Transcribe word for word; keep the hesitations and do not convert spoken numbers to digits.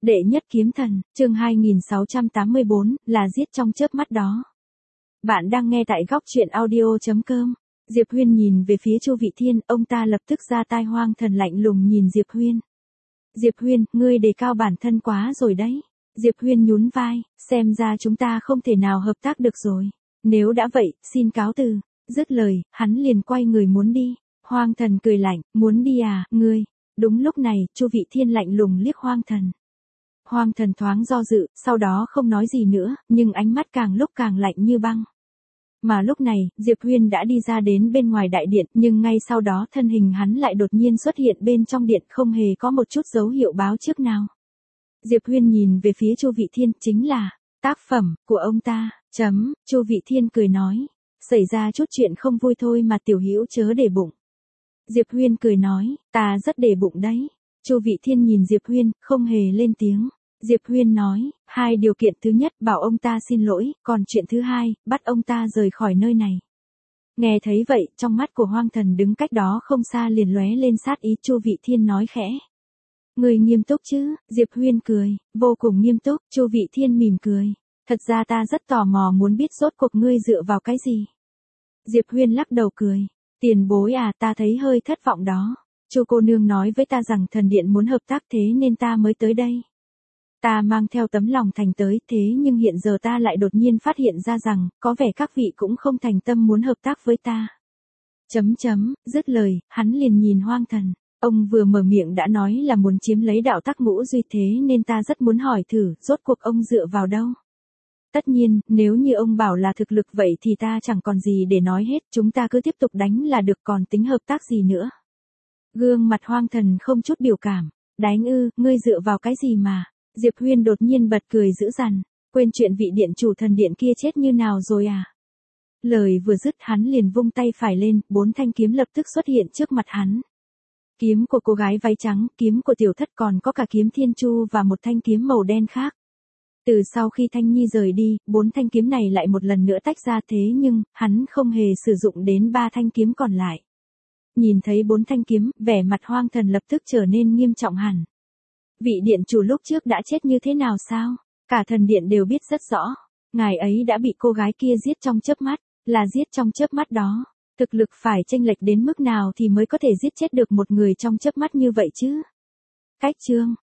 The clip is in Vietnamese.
Đệ nhất kiếm thần, chương hai nghìn sáu trăm tám mươi bốn, là giết trong chớp mắt đó. Bạn đang nghe tại góc truyện audio chấm com. Diệp Huyên nhìn về phía Chu Vị Thiên, ông ta lập tức ra tai hoang thần lạnh lùng nhìn Diệp Huyên. Diệp Huyên, ngươi đề cao bản thân quá rồi đấy. Diệp Huyên nhún vai, xem ra chúng ta không thể nào hợp tác được rồi. Nếu đã vậy, xin cáo từ. Dứt lời, hắn liền quay người muốn đi. Hoang thần cười lạnh, muốn đi à, ngươi. Đúng lúc này, Chu Vị Thiên lạnh lùng liếc hoang thần. Hoang thần thoáng do dự, sau đó không nói gì nữa, nhưng ánh mắt càng lúc càng lạnh như băng. Mà lúc này, Diệp Huyên đã đi ra đến bên ngoài đại điện, nhưng ngay sau đó thân hình hắn lại đột nhiên xuất hiện bên trong điện, không hề có một chút dấu hiệu báo trước nào. Diệp Huyên nhìn về phía Chu Vị Thiên, chính là tác phẩm của ông ta. Chấm, Chu Vị Thiên cười nói, xảy ra chút chuyện không vui thôi mà tiểu hữu chớ để bụng. Diệp Huyên cười nói, ta rất để bụng đấy. Chu Vị Thiên nhìn Diệp Huyên, không hề lên tiếng. Diệp Huyên nói, hai điều kiện, thứ nhất bảo ông ta xin lỗi, còn chuyện thứ hai, bắt ông ta rời khỏi nơi này. Nghe thấy vậy, trong mắt của hoang thần đứng cách đó không xa liền lóe lên sát ý. Chu Vị Thiên nói khẽ. Người nghiêm túc chứ? Diệp Huyên cười, vô cùng nghiêm túc. Chu Vị Thiên mỉm cười. Thật ra ta rất tò mò muốn biết rốt cuộc ngươi dựa vào cái gì. Diệp Huyên lắc đầu cười. Tiền bối à, ta thấy hơi thất vọng đó. Chu cô nương nói với ta rằng thần điện muốn hợp tác, thế nên ta mới tới đây. Ta mang theo tấm lòng thành tới, thế nhưng hiện giờ ta lại đột nhiên phát hiện ra rằng, có vẻ các vị cũng không thành tâm muốn hợp tác với ta. Chấm chấm, dứt lời, hắn liền nhìn hoang thần. Ông vừa mở miệng đã nói là muốn chiếm lấy đạo tắc ngũ duy, thế nên ta rất muốn hỏi thử, rốt cuộc ông dựa vào đâu. Tất nhiên, nếu như ông bảo là thực lực vậy thì ta chẳng còn gì để nói hết, chúng ta cứ tiếp tục đánh là được, còn tính hợp tác gì nữa. Gương mặt hoang thần không chút biểu cảm. Đánh ư, ngươi dựa vào cái gì mà. Diệp Huyên đột nhiên bật cười dữ dằn, quên chuyện vị điện chủ thần điện kia chết như nào rồi à. Lời vừa dứt hắn liền vung tay phải lên, bốn thanh kiếm lập tức xuất hiện trước mặt hắn. Kiếm của cô gái váy trắng, kiếm của tiểu thất, còn có cả kiếm thiên chu và một thanh kiếm màu đen khác. Từ sau khi Thanh Nhi rời đi, bốn thanh kiếm này lại một lần nữa tách ra, thế nhưng, hắn không hề sử dụng đến ba thanh kiếm còn lại. Nhìn thấy bốn thanh kiếm, vẻ mặt hoang thần lập tức trở nên nghiêm trọng hẳn. Vị điện chủ lúc trước đã chết như thế nào sao? Cả thần điện đều biết rất rõ. Ngài ấy đã bị cô gái kia giết trong chớp mắt, là giết trong chớp mắt đó. Thực lực phải chênh lệch đến mức nào thì mới có thể giết chết được một người trong chớp mắt như vậy chứ? Cách chương